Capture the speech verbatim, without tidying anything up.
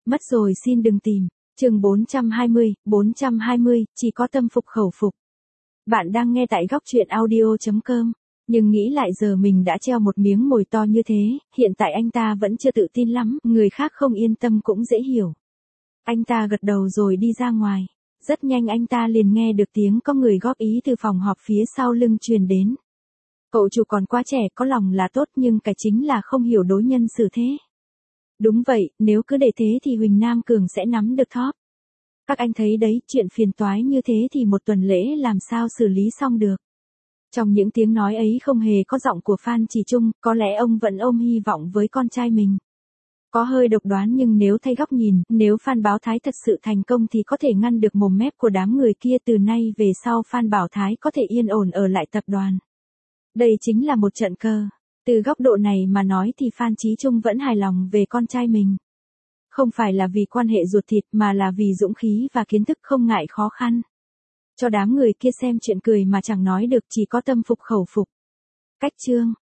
Mất rồi xin đừng tìm. Chương bốn trăm hai mươi, bốn trăm hai mươi, chỉ có tâm phục khẩu phục. Bạn đang nghe tại góc truyện audio chấm com. Nhưng nghĩ lại giờ mình đã treo một miếng mồi to như thế, hiện tại anh ta vẫn chưa tự tin lắm, người khác không yên tâm cũng dễ hiểu. Anh ta gật đầu rồi đi ra ngoài. Rất nhanh anh ta liền nghe được tiếng có người góp ý từ phòng họp phía sau lưng truyền đến. Cậu chủ còn quá trẻ, có lòng là tốt nhưng cái chính là không hiểu đối nhân xử thế. Đúng vậy, nếu cứ để thế thì Huỳnh Nam Cường sẽ nắm được top. Các anh thấy đấy, chuyện phiền toái như thế thì một tuần lễ làm sao xử lý xong được. Trong những tiếng nói ấy không hề có giọng của Phan Chỉ Trung, có lẽ ông vẫn ôm hy vọng với con trai mình. Có hơi độc đoán nhưng nếu thay góc nhìn, nếu Phan Báo Thái thật sự thành công thì có thể ngăn được mồm mép của đám người kia, từ nay về sau Phan Bảo Thái có thể yên ổn ở lại tập đoàn. Đây chính là một trận cơ. Từ góc độ này mà nói thì Phan Chí Trung vẫn hài lòng về con trai mình. Không phải là vì quan hệ ruột thịt mà là vì dũng khí và kiến thức không ngại khó khăn. Cho đám người kia xem chuyện cười mà chẳng nói được, chỉ có tâm phục khẩu phục. Cách chương.